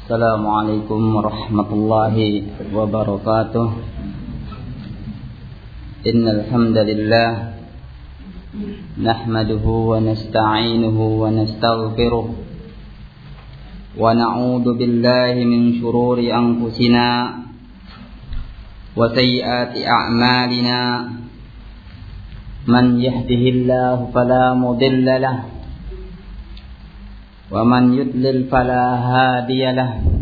Assalamualaikum warahmatullahi wabarakatuh. Innal hamdalillah nahmaduhu wa nasta'inuhu wa nastaghfiruh wa na'udzu billahi min shururi anfusina wa sayyiati a'malina. Man yahdihillahu fala mudilla lahu wa man yudlil fala hadiya lahu.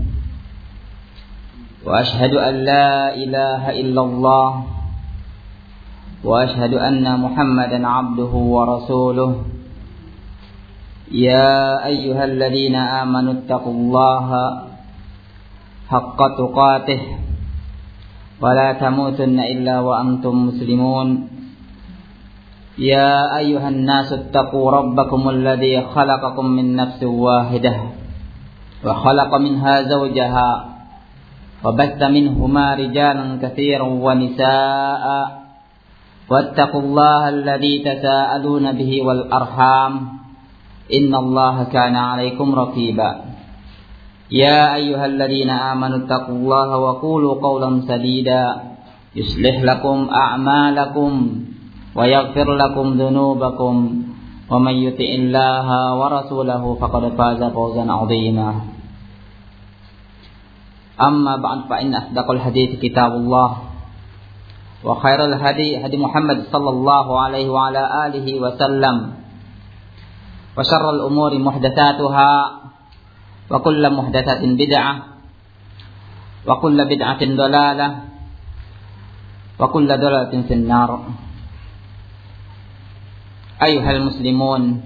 Wa ashhadu an la ilaha illallah wa ashhadu anna Muhammadan abduhu wa rasuluh. Ya ayyuhalladzina amanu taqullaha haqqa tuqatih wa la tamutunna illa wa antum muslimun. يا أيها الناس اتقوا ربكم الذي خلقكم من نفس واحدة وخلق منها زوجها وبث منهما رجالا كثيرا ونساء واتقوا الله الذي تساءلون به والأرحام إن الله كان عليكم رقيبا. يا أيها الذين آمنوا اتقوا الله وقولوا قولا سديدا يصلح لكم أعمالكم ويغفر لكم ذنوبكم ومن يطع الله ورسوله فقد فاز فوزا عظيما. أما بعد فإن أصدق الحديث كتاب الله وخير الهدي هدي محمد صلى الله عليه وعلى آله وسلم وشر الأمور محدثاتها وكل محدثة بدعة وكل بدعة ضلالة وكل ضلالة في النار. Ayuhal muslimun,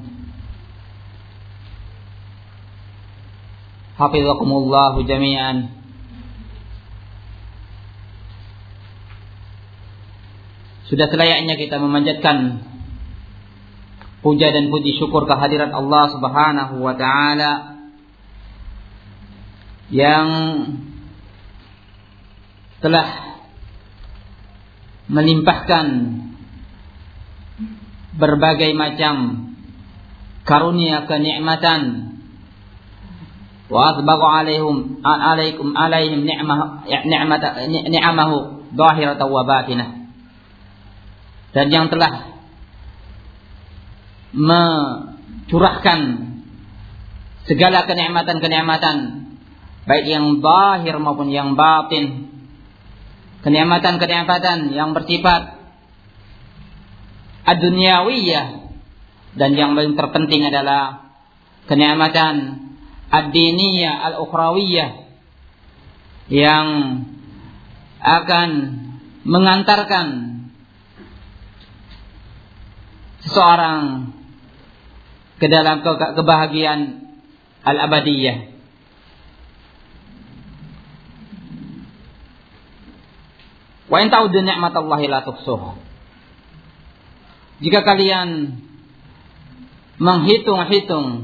hafizakumullahu jami'an. Sudah selayaknya kita memanjatkan puja dan puji syukur kehadirat Allah Subhanahu wa ta'ala yang telah melimpahkan berbagai macam karunia kenikmatan wa asbagha alaihim ni'amahu zahiratan wa batinah, dan yang telah mencurahkan segala kenikmatan-kenikmatan baik yang zahir maupun yang batin, kenikmatan-kenikmatan yang bersifat ad-dunyawiyah, dan yang paling terpenting adalah kenikmatan ad-diniyah al-ukhrawiyah yang akan mengantarkan seseorang ke dalam kebahagiaan al-abadiyah. Wa in ta'uddu ni'matallahi la tuhsuha. Jika kalian menghitung-hitung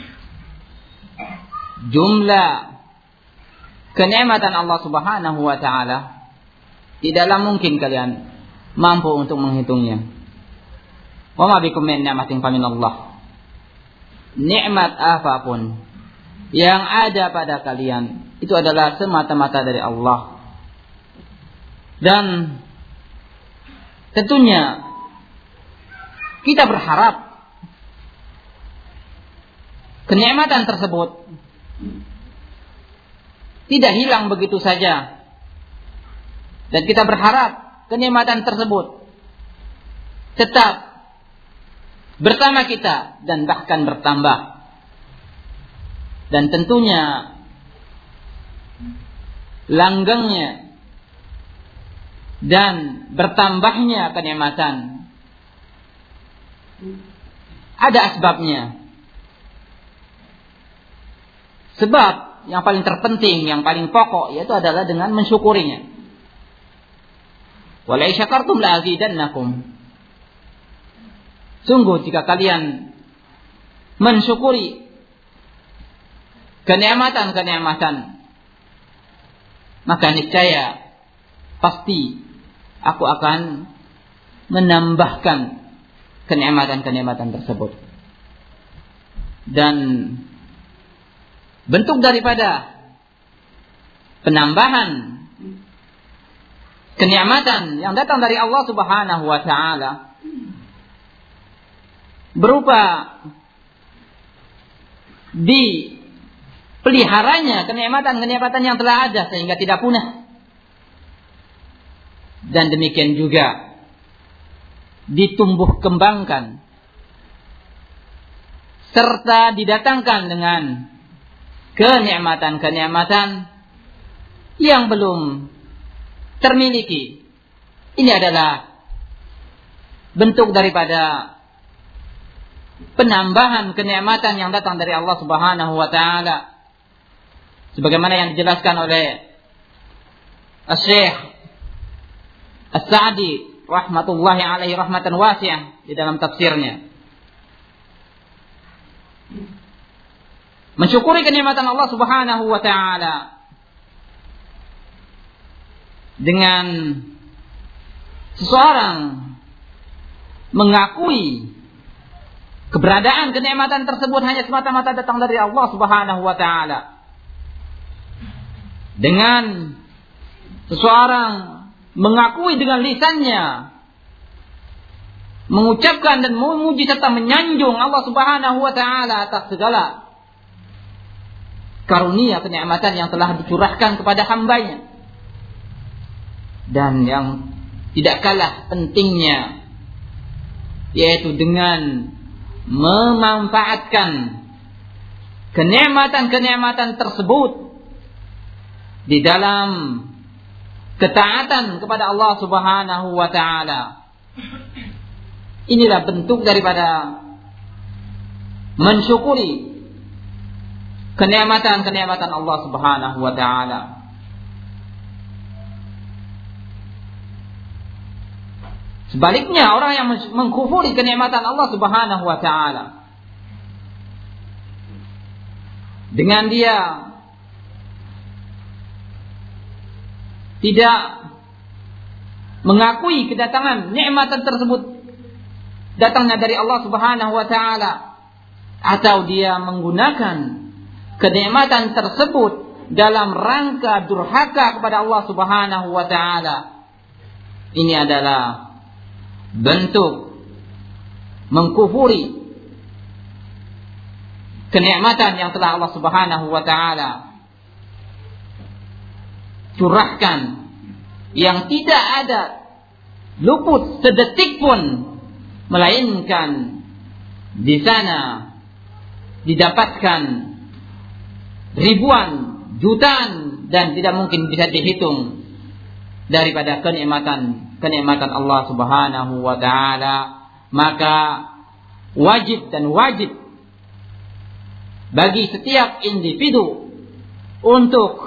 jumlah kenikmatan Allah Subhanahu wa ta'ala, tidaklah mungkin kalian mampu untuk menghitungnya. Wa ma bikum min ni'matin famin Allah. Nikmat apapun yang ada pada kalian itu adalah semata-mata dari Allah. Dan tentunya kita berharap kenikmatan tersebut tidak hilang begitu saja, dan kita berharap kenikmatan tersebut tetap bersama kita dan bahkan bertambah. Dan tentunya langgengnya dan bertambahnya kenikmatan ada asbabnya. Sebab yang paling terpenting, yang paling pokok, yaitu adalah dengan mensyukurinya. Wa la syakartum la azidannakum. Sungguh jika kalian mensyukuri kenikmatan-kenikmatan, maka niscaya pasti aku akan menambahkan kenikmatan-kenikmatan tersebut. Dan bentuk daripada penambahan kenikmatan yang datang dari Allah Subhanahu wa taala berupa dipeliharanya kenikmatan-kenikmatan yang telah ada sehingga tidak punah. Dan demikian juga ditumbuh kembangkan serta didatangkan dengan kenikmatan-kenikmatan yang belum termiliki. Ini adalah bentuk daripada penambahan kenikmatan yang datang dari Allah Subhanahu wa taala. Sebagaimana yang dijelaskan oleh Syekh As-Sa'di rahmatullahi alaihi rahmatan wasi'ah di dalam tafsirnya. Mensyukuri kenikmatan Allah Subhanahu wa taala dengan seseorang mengakui keberadaan kenikmatan tersebut hanya semata-mata datang dari Allah Subhanahu wa taala. Dengan seseorang mengakui dengan lisannya, mengucapkan dan memuji serta menyanjung Allah Subhanahu wa taala atas segala karunia kenikmatan yang telah dicurahkan kepada hambanya. Dan yang tidak kalah pentingnya, yaitu dengan memanfaatkan kenikmatan-kenikmatan tersebut di dalam ketaatan kepada Allah Subhanahu wa taala. Inilah bentuk daripada mensyukuri kenikmatan-kenikmatan Allah Subhanahu wa taala. Sebaliknya, orang yang mengkufuri kenikmatan Allah Subhanahu wa taala dengan dia tidak mengakui kedatangan nikmatan tersebut datangnya dari Allah Subhanahu wa taala, atau dia menggunakan kenikmatan tersebut dalam rangka durhaka kepada Allah Subhanahu wa taala, ini adalah bentuk mengkufuri kenikmatan yang telah Allah Subhanahu wa taala curahkan, yang tidak ada luput sedetik pun melainkan di sana didapatkan ribuan, jutaan, dan tidak mungkin bisa dihitung daripada kenikmatan Allah Subhanahu wa taala. Maka wajib bagi setiap individu untuk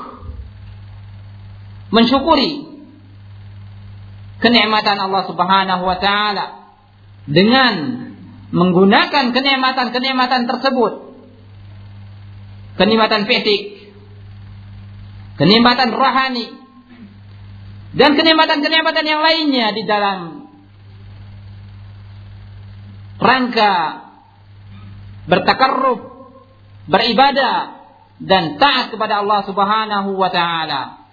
mensyukuri kenikmatan Allah Subhanahu wa taala dengan menggunakan kenikmatan tersebut, kenikmatan fisik, kenikmatan rohani, dan kenikmatan yang lainnya di dalam rangka bertakarrub, beribadah, dan taat kepada Allah Subhanahu wa taala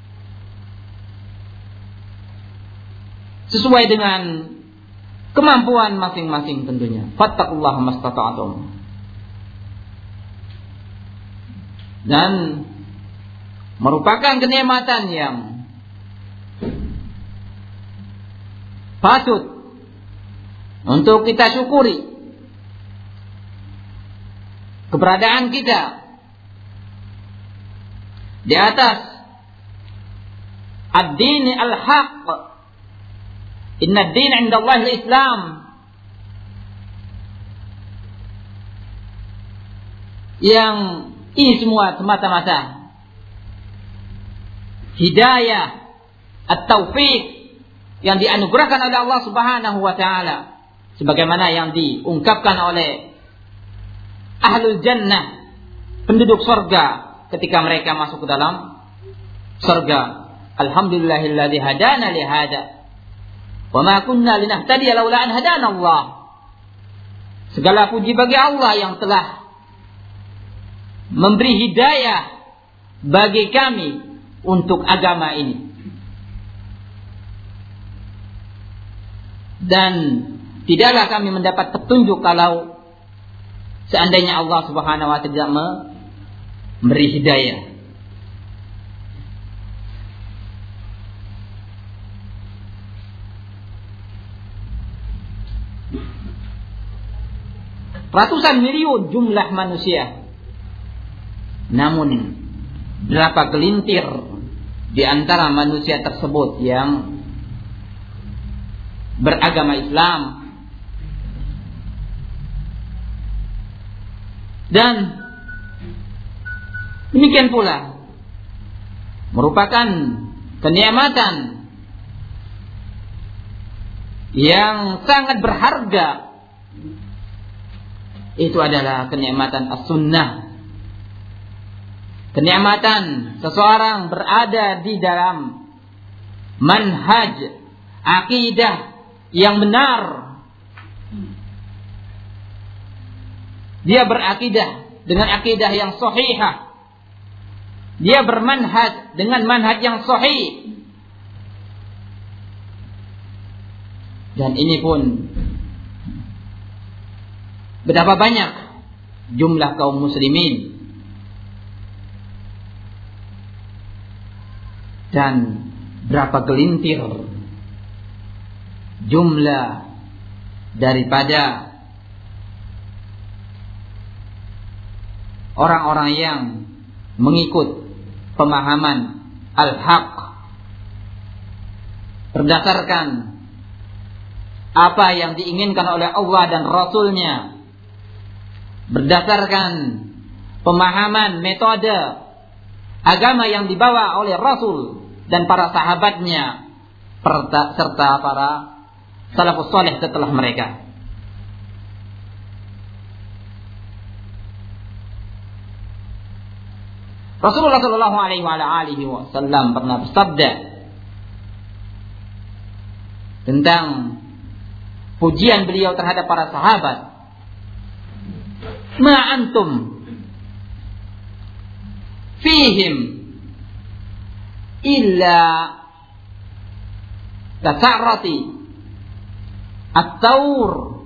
sesuai dengan kemampuan masing-masing tentunya. Fattaqullaha mastata'tum. Dan merupakan kenikmatan yang patut untuk kita syukuri keberadaan kita di atas ad-din al-haq. Inna ad-din 'inda Allah al-Islam. Yang ini semua semata-mata hidayah at-taufiq yang dianugerahkan oleh Allah Subhanahu wa taala, sebagaimana yang diungkapkan oleh ahlul jannah, penduduk surga, ketika mereka masuk ke dalam surga. Alhamdulillahilladzi hadana li hada wa ma kunna linahtadiya laula an hadana Allah. Segala puji bagi Allah yang telah memberi hidayah bagi kami untuk agama ini. Dan tidaklah kami mendapat petunjuk kalau seandainya Allah Subhanahu wa ta'ala tidak memberi hidayah. Ratusan miliun jumlah manusia. Namun berapa gelintir di antara manusia tersebut yang beragama Islam. Dan demikian pula merupakan kenikmatan yang sangat berharga. Itu adalah kenikmatan as-sunnah. Kenikmatan seseorang berada di dalam manhaj akidah yang benar. Dia berakidah dengan akidah yang sahihah. Dia bermanhaj dengan manhaj yang sahih. Dan ini pun betapa banyak jumlah kaum muslimin dan berapa gelintir jumlah daripada orang-orang yang mengikut pemahaman al-haq berdasarkan apa yang diinginkan oleh Allah dan Rasulnya, berdasarkan pemahaman metode agama yang dibawa oleh Rasul dan para sahabatnya serta para salafus saleh setelah mereka. Rasulullah sallallahu alaihi wasallam pernah bersabda tentang pujian beliau terhadap para sahabat, "Ma antum fihim illa kasarati at-taur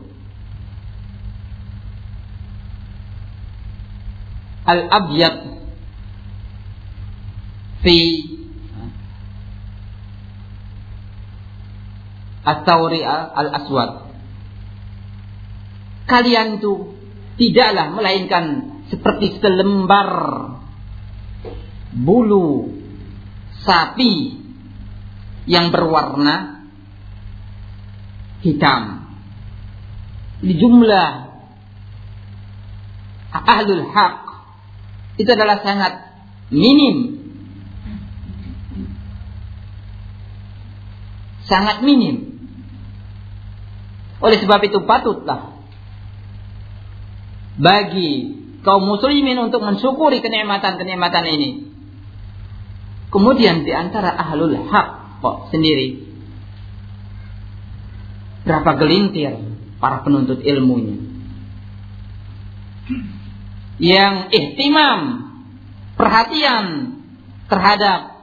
al-abyad fi at-tauri al-aswad." Kalian itu tidaklah melainkan seperti selembar bulu sapi yang berwarna hitam. Di jumlah ahlul haq itu adalah sangat minim. Sangat minim. Oleh sebab itu patutlah bagi kaum muslimin untuk mensyukuri kenikmatan-kenikmatan ini. Kemudian di antara ahlul haq sendiri, berapa gelintir para penuntut ilmunya yang ihtimam, perhatian terhadap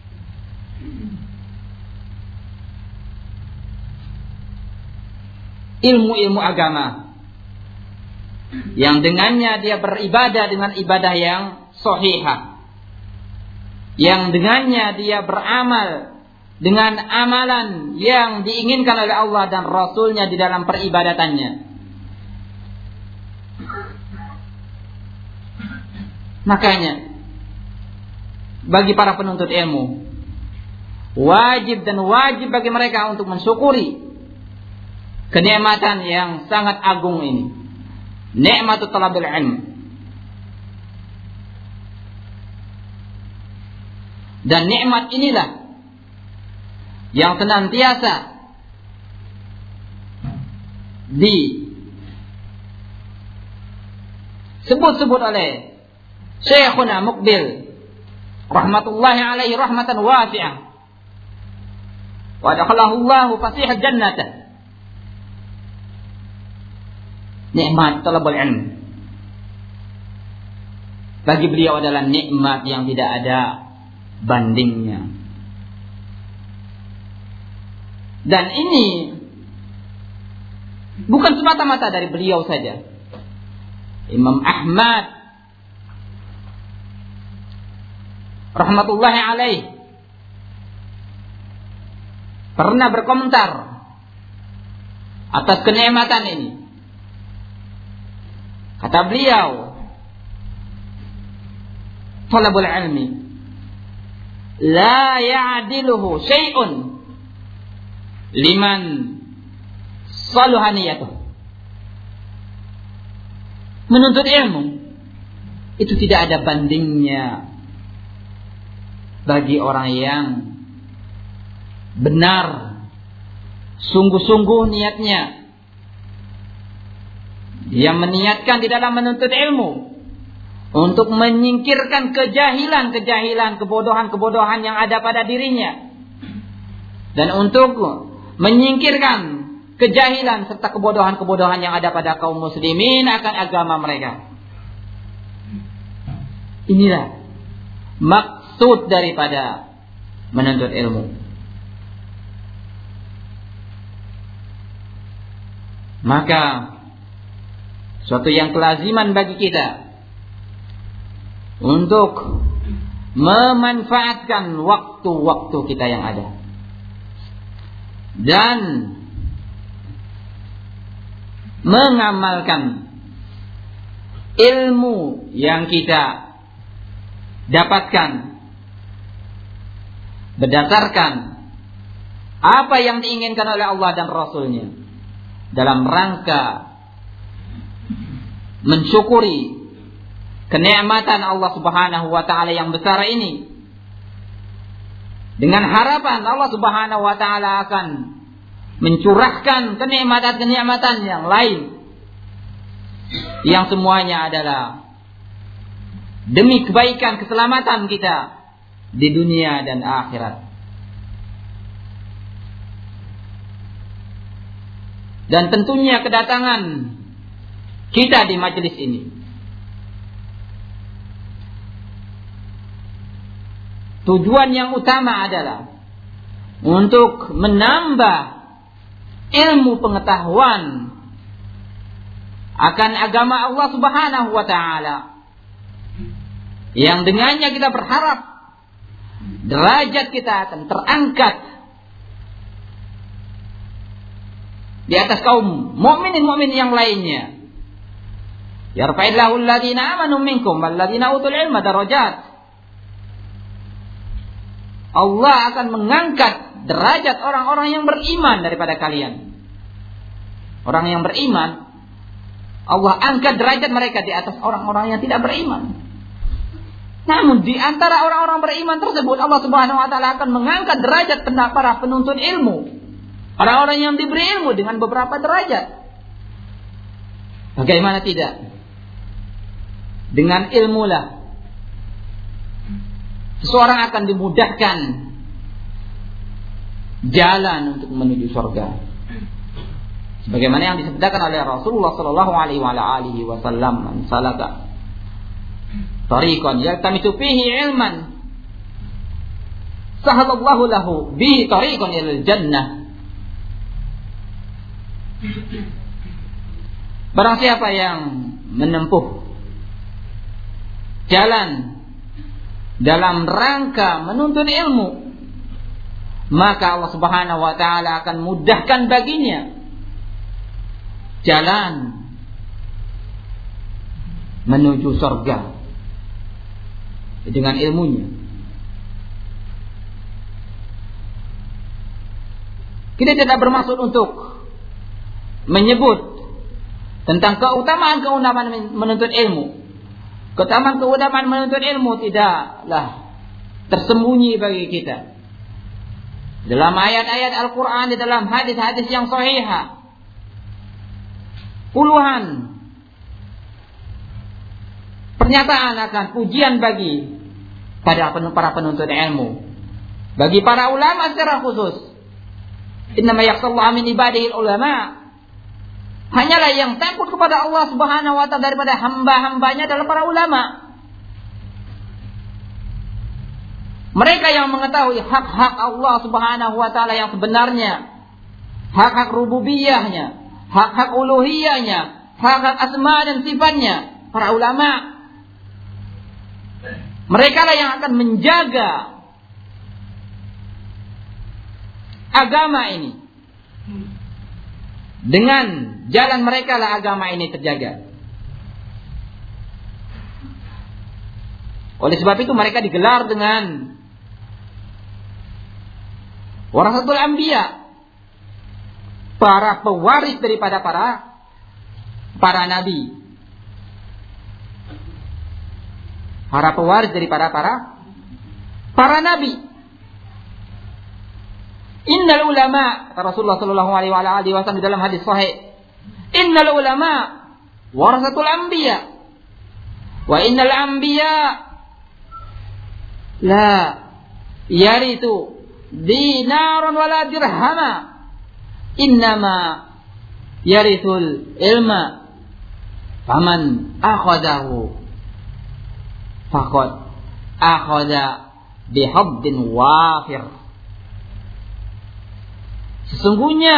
ilmu-ilmu agama, yang dengannya dia beribadah dengan ibadah yang sahihah, yang dengannya dia beramal dengan amalan yang diinginkan oleh Allah dan Rasulnya di dalam peribadatannya. Makanya bagi para penuntut ilmu wajib bagi mereka untuk mensyukuri kenikmatan yang sangat agung ini, nikmat talabil ilm. Dan nikmat inilah yang senantiasa disebut-sebut oleh Syekhuna Muqbil rahmatullahi alaihi rahmatan wasi'ah, wa adkhalahu Allahu fasihal jannata. Nikmat talabul ilm bagi beliau adalah nikmat yang tidak ada bandingnya. Dan ini bukan semata-mata dari beliau saja. Imam Ahmad rahmatullahi alaih pernah berkomentar atas kenikmatan ini. Kata beliau, talabul ilmi la ya'diluhu syai'un liman saluha niyatuh. Menuntut ilmu itu tidak ada bandingnya bagi orang yang benar, sungguh-sungguh niatnya. Dia meniatkan di dalam menuntut ilmu untuk menyingkirkan kejahilan-kejahilan, kebodohan-kebodohan yang ada pada dirinya, dan untuk menyingkirkan kejahilan serta kebodohan-kebodohan yang ada pada kaum muslimin akan agama mereka. Inilah maksud daripada menuntut ilmu. Maka suatu yang kelaziman bagi kita untuk memanfaatkan waktu-waktu kita yang ada dan mengamalkan ilmu yang kita dapatkan berdasarkan apa yang diinginkan oleh Allah dan Rasul-Nya dalam rangka mensyukuri kenikmatan Allah Subhanahu wa taala yang besar ini, dengan harapan Allah Subhanahu wa taala akan mencurahkan kenikmatan-kenikmatan yang lain yang semuanya adalah demi kebaikan keselamatan kita di dunia dan akhirat. Dan tentunya kedatangan kita di majelis ini tujuan yang utama adalah untuk menambah ilmu pengetahuan akan agama Allah Subhanahu wa taala, yang dengannya kita berharap derajat kita akan terangkat di atas kaum mukminin yang lainnya. Yarfa'illahu alladhina amanu minkum walladhina utul ilma darajat. Allah akan mengangkat derajat orang-orang yang beriman daripada kalian. Orang yang beriman, Allah angkat derajat mereka di atas orang-orang yang tidak beriman. Namun di antara orang-orang beriman tersebut, Allah Subhanahu wa taala akan mengangkat derajat para penuntut ilmu. Orang-orang yang diberi ilmu dengan beberapa derajat. Bagaimana tidak? Dengan ilmulah seseorang akan dimudahkan jalan untuk menuju surga. Sebagaimana yang disebutkan oleh Rasulullah sallallahu alaihi wasallam, "Man salaka tariqan yaltamisu fihi ilman, sahalallahu lahu bihi tariqan ilal jannah." Barang siapa yang menempuh jalan dalam rangka menuntut ilmu, maka Allah Subhanahu wa taala akan mudahkan baginya jalan menuju surga dengan ilmunya. Kita tidak bermaksud untuk menyebut tentang keutamaan menuntut ilmu. Keutamaan menuntut ilmu tidaklah tersembunyi bagi kita. Dalam ayat-ayat Al-Quran, di dalam hadis-hadis yang sahihah, puluhan pernyataan akan pujian bagi para penuntut ilmu, bagi para ulama secara khusus. Innama yakhshallaha min ibadihi ulama. Hanyalah yang takut kepada Allah Subhanahu wa taala daripada hamba-hambanya adalah para ulama. Mereka yang mengetahui hak-hak Allah Subhanahu wa taala yang sebenarnya, hak-hak rububiyahnya, hak-hak uluhiyahnya, hak-hak asma dan sifatnya, para ulama. Mereka lah yang akan menjaga agama ini. Dengan jalan mereka lah agama ini terjaga. Oleh sebab itu mereka digelar dengan warasatul anbiya, para pewaris daripada para nabi. Para pewaris daripada para nabi. Innal ulama, kata Rasulullah sallallahu alaihi wasallam dalam hadis sahih, innal ulama warasatul anbiya wa innal anbiya la yarithu dinaran wala dirhama innama yarithul ilma faman akhadahu faqad akhadha bihaddin wafir. Sesungguhnya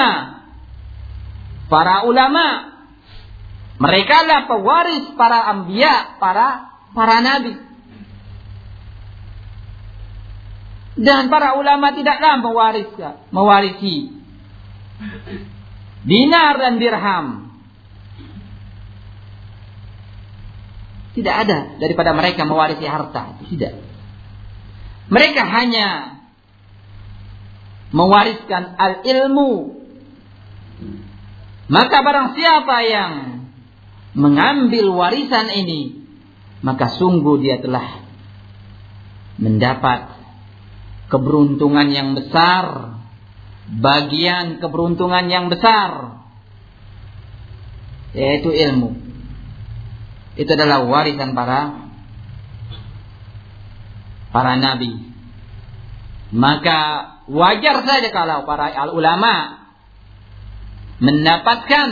para ulama, mereka lah pewaris para anbiya, para nabi. Dan para ulama tidaklah mewarisi dinar dan dirham. Tidak ada daripada mereka mewarisi harta, tidak. Mereka hanya mewariskan al-ilmu. Maka barang siapa yang mengambil warisan ini, maka sungguh dia telah mendapat keberuntungan yang besar, bagian keberuntungan yang besar, yaitu ilmu. Itu adalah warisan para nabi. Maka wajar saja kalau para ulama mendapatkan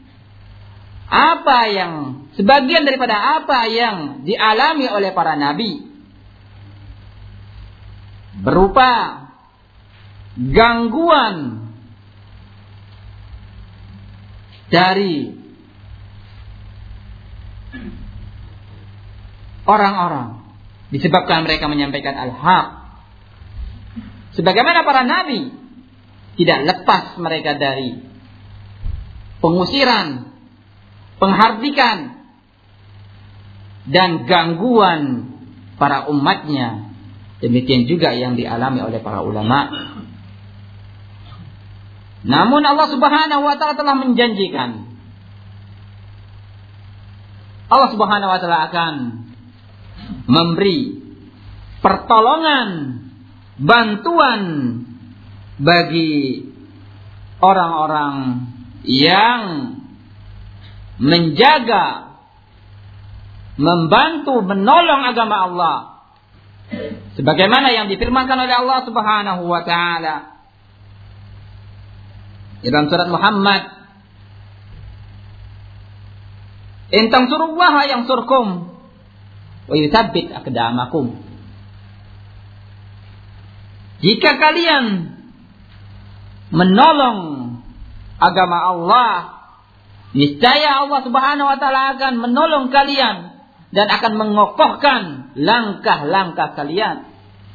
sebagian daripada apa yang dialami oleh para nabi, berupa gangguan dari orang-orang disebabkan mereka menyampaikan al-haq. Sebagaimana para nabi tidak lepas mereka dari pengusiran, penghardikan, dan gangguan para umatnya. Demikian juga yang dialami oleh para ulama. Namun Allah Subhanahu wa taala telah menjanjikan, Allah Subhanahu wa taala akan memberi pertolongan, bantuan bagi orang-orang yang menjaga, membantu, menolong agama Allah, sebagaimana yang difirmankan oleh Allah Subhanahu wa taala dalam surat Muhammad, in tansurullaha yansurkum wa yuthabbit aqdamakum. Jika kalian menolong agama Allah, niscaya Allah Subhanahu wa taala akan menolong kalian dan akan mengokohkan langkah-langkah kalian.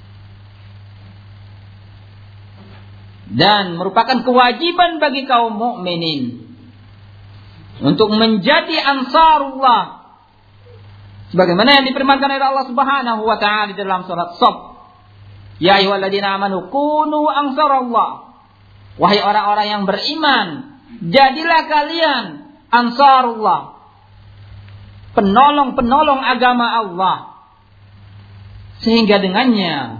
Dan merupakan kewajiban bagi kaum mukminin untuk menjadi ansarullah, sebagaimana yang difirmankan oleh Allah Subhanahu wa taala di dalam surat Shaf, ya ayyuhalladzina amanu kunu ansarallah. Wahai orang-orang yang beriman, jadilah kalian ansarullah, penolong-penolong agama Allah, sehingga dengannya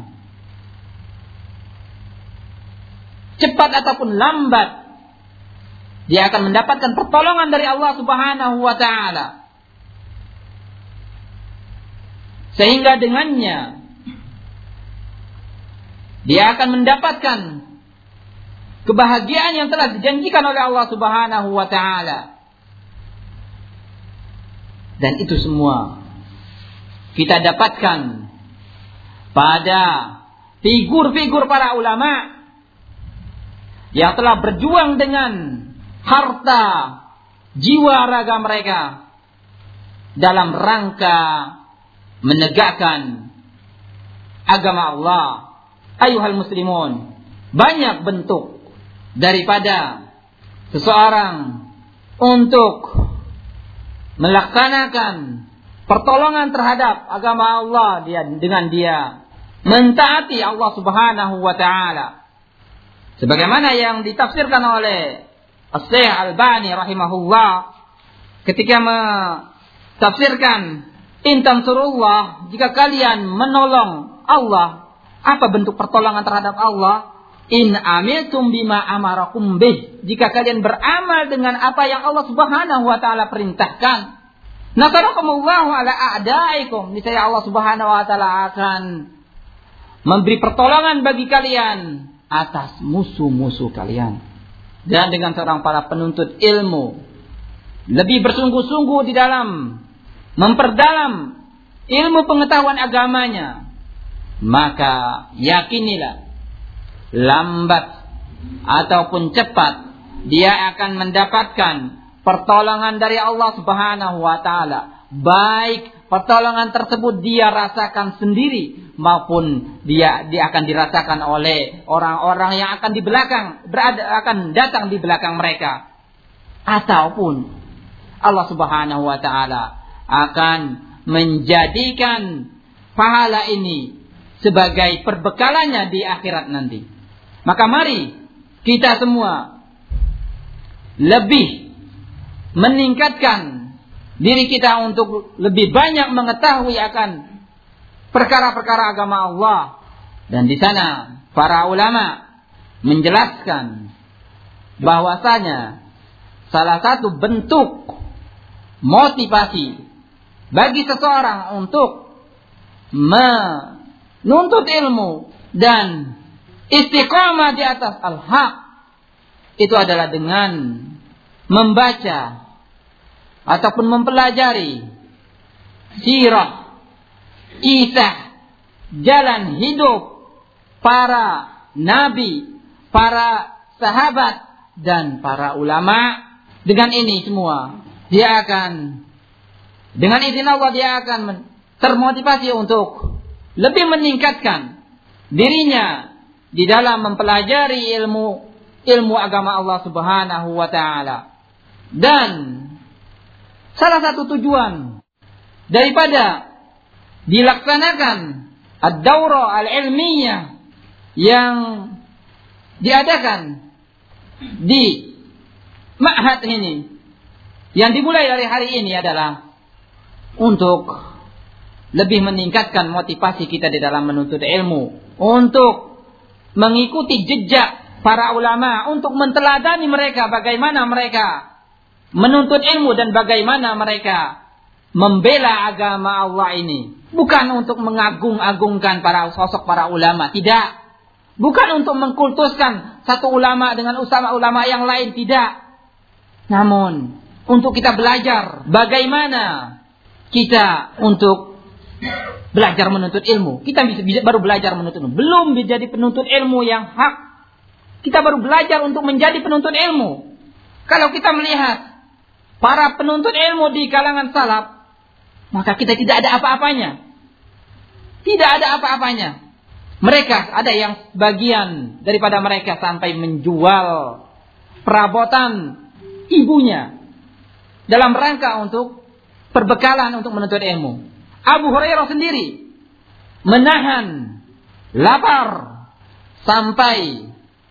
cepat ataupun lambat dia akan mendapatkan pertolongan dari Allah Subhanahu wa taala, sehingga dengannya dia akan mendapatkan kebahagiaan yang telah dijanjikan oleh Allah Subhanahu wa taala. Dan itu semua kita dapatkan pada figur-figur para ulama yang telah berjuang dengan harta, jiwa, raga mereka dalam rangka menegakkan agama Allah. Ayuhal muslimun, banyak bentuk daripada seseorang untuk melaksanakan pertolongan terhadap agama Allah dengan dia mentaati Allah Subhanahu wa taala. Sebagaimana yang ditafsirkan oleh Syekh Albani rahimahullah ketika mentafsirkan in tansurullah, jika kalian menolong Allah, apa bentuk pertolongan terhadap Allah? In amiltum bima amarakum bih, jika kalian beramal dengan apa yang Allah Subhanahu wa taala perintahkan. Nasarakumullahu ala a'daikum, niscaya Allah Subhanahu wa taala akan memberi pertolongan bagi kalian atas musuh-musuh kalian. Dan dengan seorang para penuntut ilmu lebih bersungguh-sungguh di dalam memperdalam ilmu pengetahuan agamanya, maka yakinilah lambat ataupun cepat dia akan mendapatkan pertolongan dari Allah Subhanahu wa taala. Baik pertolongan tersebut dia rasakan sendiri maupun dia akan dirasakan oleh orang-orang yang akan akan datang di belakang mereka, ataupun Allah Subhanahu wa taala akan menjadikan pahala ini sebagai perbekalannya di akhirat nanti. Maka mari kita semua lebih meningkatkan diri kita untuk lebih banyak mengetahui akan perkara-perkara agama Allah. Dan di sana para ulama menjelaskan bahwasanya salah satu bentuk motivasi bagi seseorang untuk menuntut ilmu dan istiqamah di atas al-haq itu adalah dengan membaca ataupun mempelajari sirah, kisah, jalan hidup para nabi, para sahabat dan para ulama. Dengan ini semua dia akan, dengan izin Allah, dia akan termotivasi untuk lebih meningkatkan dirinya di dalam mempelajari ilmu agama Allah Subhanahu wa taala. Dan salah satu tujuan daripada dilaksanakan ad-daurah al-ilmiyah yang diadakan di ma'had ini, yang dimulai dari hari ini, adalah untuk lebih meningkatkan motivasi kita di dalam menuntut ilmu, untuk mengikuti jejak para ulama, untuk menteladani mereka bagaimana mereka menuntut ilmu dan bagaimana mereka membela agama Allah ini. Bukan untuk mengagung-agungkan para sosok para ulama, tidak. Bukan untuk mengkultuskan satu ulama dengan ulama yang lain, tidak. Namun untuk kita belajar bagaimana kita untuk belajar menuntut ilmu. Kita baru belajar menuntut ilmu, belum menjadi penuntut ilmu yang hak. Kita baru belajar untuk menjadi penuntut ilmu. Kalau kita melihat para penuntut ilmu di kalangan salaf, maka kita tidak ada apa-apanya. Tidak ada apa-apanya. Mereka, ada yang bagian daripada mereka sampai menjual perabotan ibunya dalam rangka untuk perbekalan untuk menuntut ilmu. Abu Hurairah sendiri menahan lapar sampai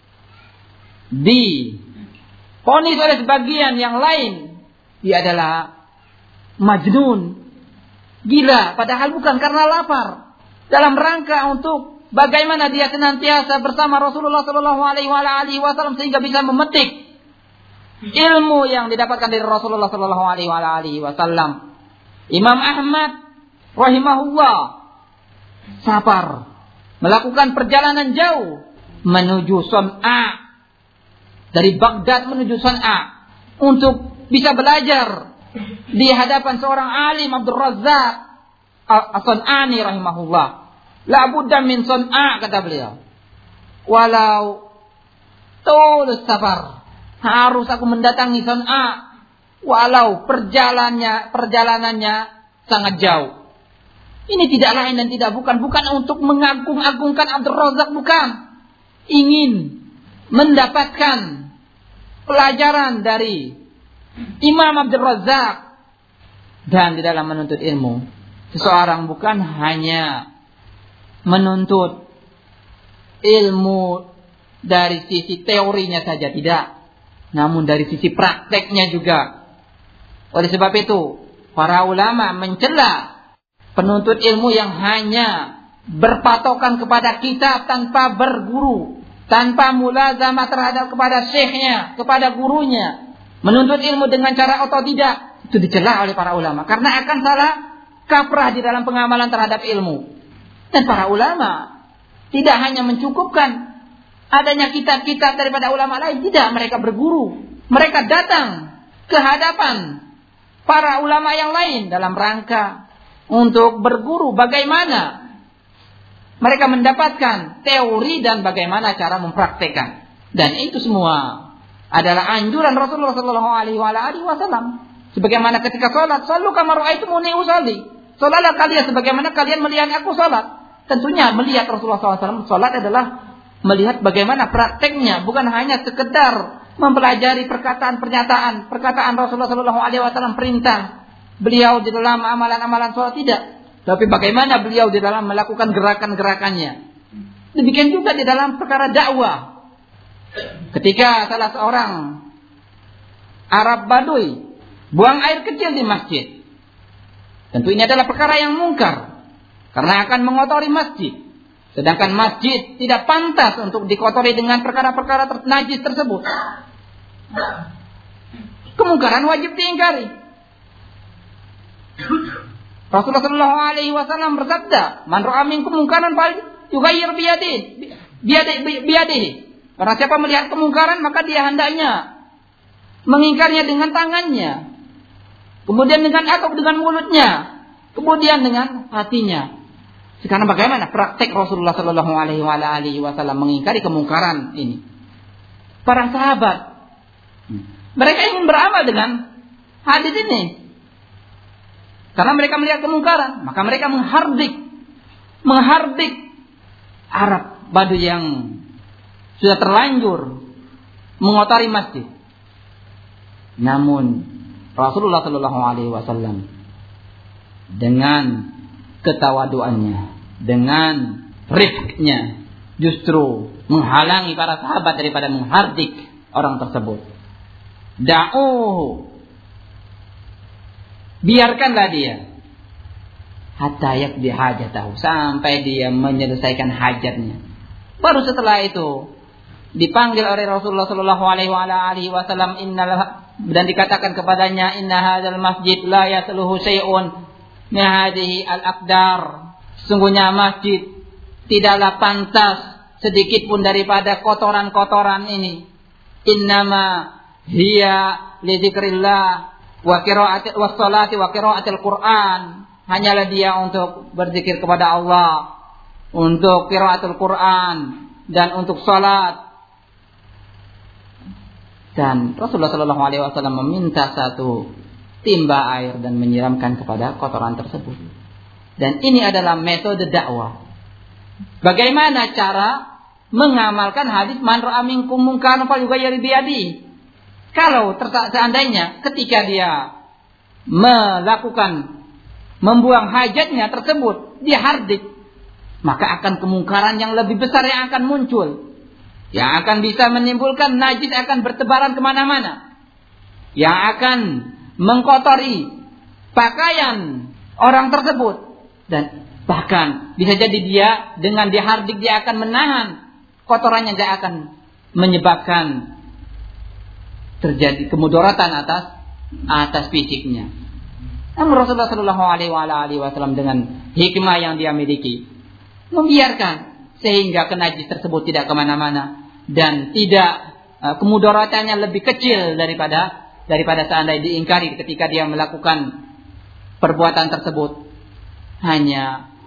divonis oleh sebagian yang lain dia adalah majnun, gila, padahal bukan karena lapar. Dalam rangka untuk bagaimana dia senantiasa bersama Rasulullah Shallallahu Alaihi Wasallam sehingga bisa memetik ilmu yang didapatkan dari Rasulullah Shallallahu Alaihi Wasallam. Imam Ahmad rahimahullah sabar melakukan perjalanan jauh menuju Son'a, dari Baghdad menuju Son'a, untuk bisa belajar di hadapan seorang alim, Abdul Razzaq As-San'ani rahimahullah. La budda min sun'a, kata beliau. Walau tul safar, harus aku mendatangi sun'a, walau perjalanannya sangat jauh. Ini tidak lain dan tidak bukan untuk mengagung-agungkan Abdul Razak, bukan. Ingin mendapatkan pelajaran dari Imam Abdul Razak. Dan di dalam menuntut ilmu, seseorang bukan hanya menuntut ilmu dari sisi teorinya saja, tidak, namun dari sisi prakteknya juga. Oleh sebab itu, para ulama mencela penuntut ilmu yang hanya berpatokan kepada kitab tanpa berguru, tanpa mulazamah terhadap kepada syekhnya, kepada gurunya. Menuntut ilmu dengan cara otodidak, itu dicela oleh para ulama karena akan salah kaprah di dalam pengamalan terhadap ilmu. Dan para ulama tidak hanya mencukupkan adanya kitab-kitab daripada ulama lain, tidak, mereka berguru. Mereka datang ke hadapan para ulama yang lain dalam rangka untuk berguru bagaimana mereka mendapatkan teori dan bagaimana cara mempraktekkan. Dan itu semua adalah anjuran Rasulullah sallallahu alaihi wasallam. Sebagaimana ketika salat, "Shallu kama ra'aitumuni usalli." Salatlah kalian sebagaimana kalian melihat aku salat. Tentunya melihat Rasulullah SAW salat adalah melihat bagaimana prakteknya, bukan hanya sekedar mempelajari perkataan Rasulullah sallallahu alaihi wasallam, perintah beliau di dalam amalan-amalan salat, tidak. Tapi bagaimana beliau di dalam melakukan gerakan-gerakannya. Demikian juga di dalam perkara dakwah. Ketika salah seorang Arab Baduy buang air kecil di masjid, tentu ini adalah perkara yang mungkar karena akan mengotori masjid. Sedangkan masjid tidak pantas untuk dikotori dengan perkara-perkara najis tersebut. Kemungkaran wajib diingkari. Rasulullah sallallahu alaihi wasallam bersabda, "Man ra'a minkum munkaran falyughayyir biyadihi." Karena siapa melihat kemungkaran maka dia hendaknya mengingkarnya dengan tangannya, kemudian dengan mulutnya, kemudian dengan hatinya. Sekarang bagaimana praktek Rasulullah sallallahu alaihi wasallam mengingkari kemungkaran ini? Para sahabat, mereka ingin beramal dengan hadis ini. Karena mereka melihat kemungkaran, maka mereka menghardik Arab Badu yang sudah terlanjur mengotori masjid. Namun Rasulullah sallallahu alaihi wasallam dengan ketawaduannya, dengan rifqnya, justru menghalangi para sahabat daripada menghardik orang tersebut. Da'uhu, biarkanlah dia hatta yakdi hajatahu, sampai dia menyelesaikan hajatnya. Baru setelah itu dipanggil oleh Rasulullah sallallahu alaihi wasallam, dan dikatakan kepadanya, "Inna hadzal masjid la yasluhu syai'un min hadhihi al-aqdar." Sungguhnya masjid tidaklah pantas sedikit pun daripada kotoran-kotoran ini. Innama hiya li dzikrillah wa qira'ati was-salati wa qira'atil Qur'an. Hanyalah dia untuk berzikir kepada Allah, untuk qira'atul Qur'an, dan untuk salat. Dan Rasulullah sallallahu alaihi wasallam meminta satu timba air dan menyiramkan kepada kotoran tersebut. Dan ini adalah metode dakwah. Bagaimana cara mengamalkan hadis man ra'a minkum munkaran falyughayyir biyadihi? Kalau seandainya ketika dia membuang hajatnya tersebut, dia hardik, maka akan kemungkaran yang lebih besar yang akan muncul, yang akan bisa menimbulkan najis, akan bertebaran kemana-mana, yang akan mengkotori pakaian orang tersebut. Dan bahkan bisa jadi dia dengan dihardik, dia akan menahan kotorannya, dia akan menyebabkan terjadi kemudaratan atas fisiknya. Namun Rasulullah sallallahu alaihi wasallam dengan hikmah yang dia miliki membiarkan sehingga najis tersebut tidak kemana-mana, dan tidak kemudaratannya lebih kecil daripada seandainya diingkari ketika dia melakukan perbuatan tersebut. Hanya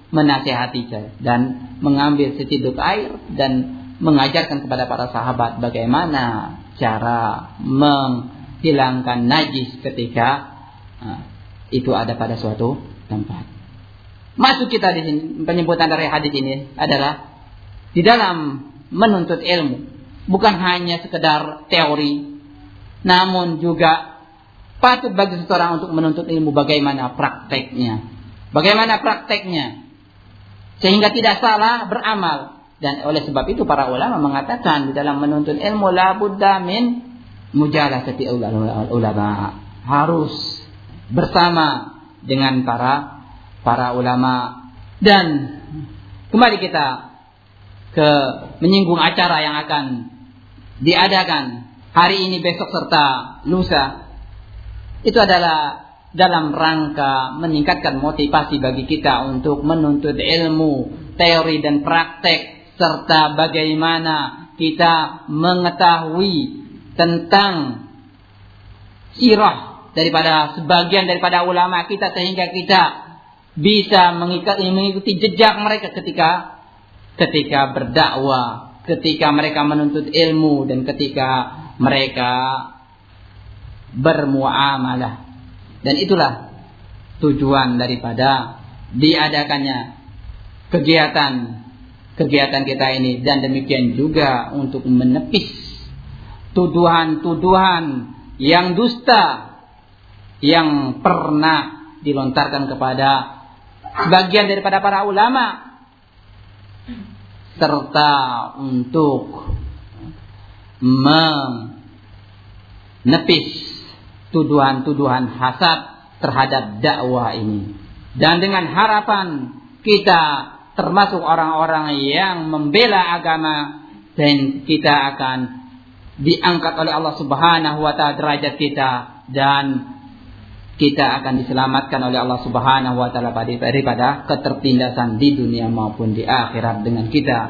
menasihati dan mengambil seciduk air dan mengajarkan kepada para sahabat bagaimana cara menghilangkan najis ketika itu ada pada suatu tempat. Maksud kita di sini, penyebutan dari hadis ini adalah di dalam menuntut ilmu bukan hanya sekedar teori, namun juga patut bagi seseorang untuk menuntut ilmu bagaimana prakteknya. Bagaimana prakteknya sehingga tidak salah beramal. Dan oleh sebab itu para ulama mengatakan di dalam menuntut ilmu la budda min mujalasati ulama. Harus bersama dengan para ulama. Dan kembali kita ke menyinggung acara yang akan diadakan hari ini, besok serta lusa. Itu adalah dalam rangka meningkatkan motivasi bagi kita untuk menuntut ilmu, teori dan praktek, serta bagaimana kita mengetahui tentang sirah daripada sebagian daripada ulama kita, sehingga kita bisa mengikuti jejak mereka ketika berdakwah, ketika mereka menuntut ilmu, dan ketika mereka bermuamalah. Dan itulah tujuan daripada diadakannya kegiatan kita ini, dan demikian juga untuk menepis tuduhan-tuduhan yang dusta yang pernah dilontarkan kepada sebagian daripada para ulama, serta untuk menepis tuduhan-tuduhan hasad terhadap dakwah ini. Dan dengan harapan kita termasuk orang-orang yang membela agama, dan kita akan diangkat oleh Allah Subhanahu wa taala derajat kita, dan kita akan diselamatkan oleh Allah Subhanahu wa taala daripada ketertindasan di dunia maupun di akhirat, dengan kita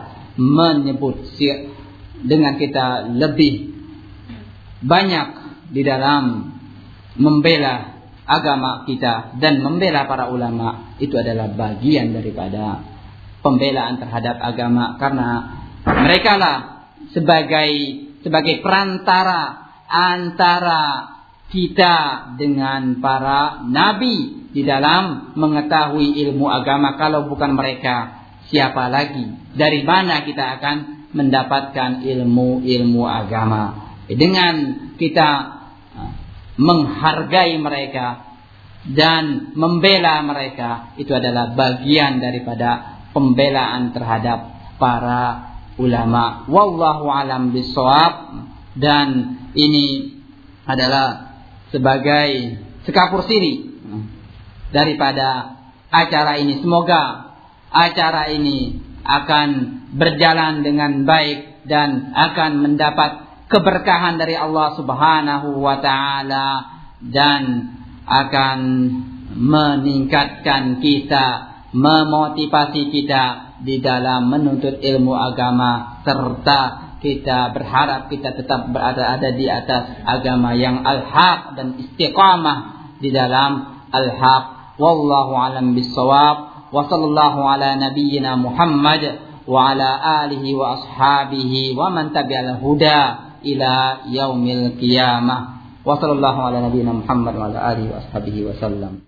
dengan kita lebih banyak di dalam membela agama kita dan membela para ulama. Itu adalah bagian daripada pembelaan terhadap agama, karena mereka lah sebagai perantara antara kita dengan para nabi di dalam mengetahui ilmu agama. Kalau bukan mereka, siapa lagi? Dari mana kita akan mendapatkan ilmu agama? Dengan kita menghargai mereka dan membela mereka, itu adalah bagian daripada pembelaan terhadap para ulama. Wallahu alam bissawab. Dan ini adalah sebagai sekapur siri daripada acara ini. Semoga acara ini akan berjalan dengan baik dan akan mendapat keberkahan dari Allah Subhanahu wa taala, dan akan meningkatkan kita, memotivasi kita di dalam menuntut ilmu agama, serta kita berharap kita tetap berada di atas agama yang al-haq dan istiqamah di dalam al-haq. Wallahu alam bissawab. Wa sallallahu ala nabiyyina Muhammad wa ala alihi wa ashabihi wa man tabi'al huda ila yaumil qiyamah. Wa sallallahu ala nabiyyina Muhammad wa ala alihi wa ashabihi wa sallam.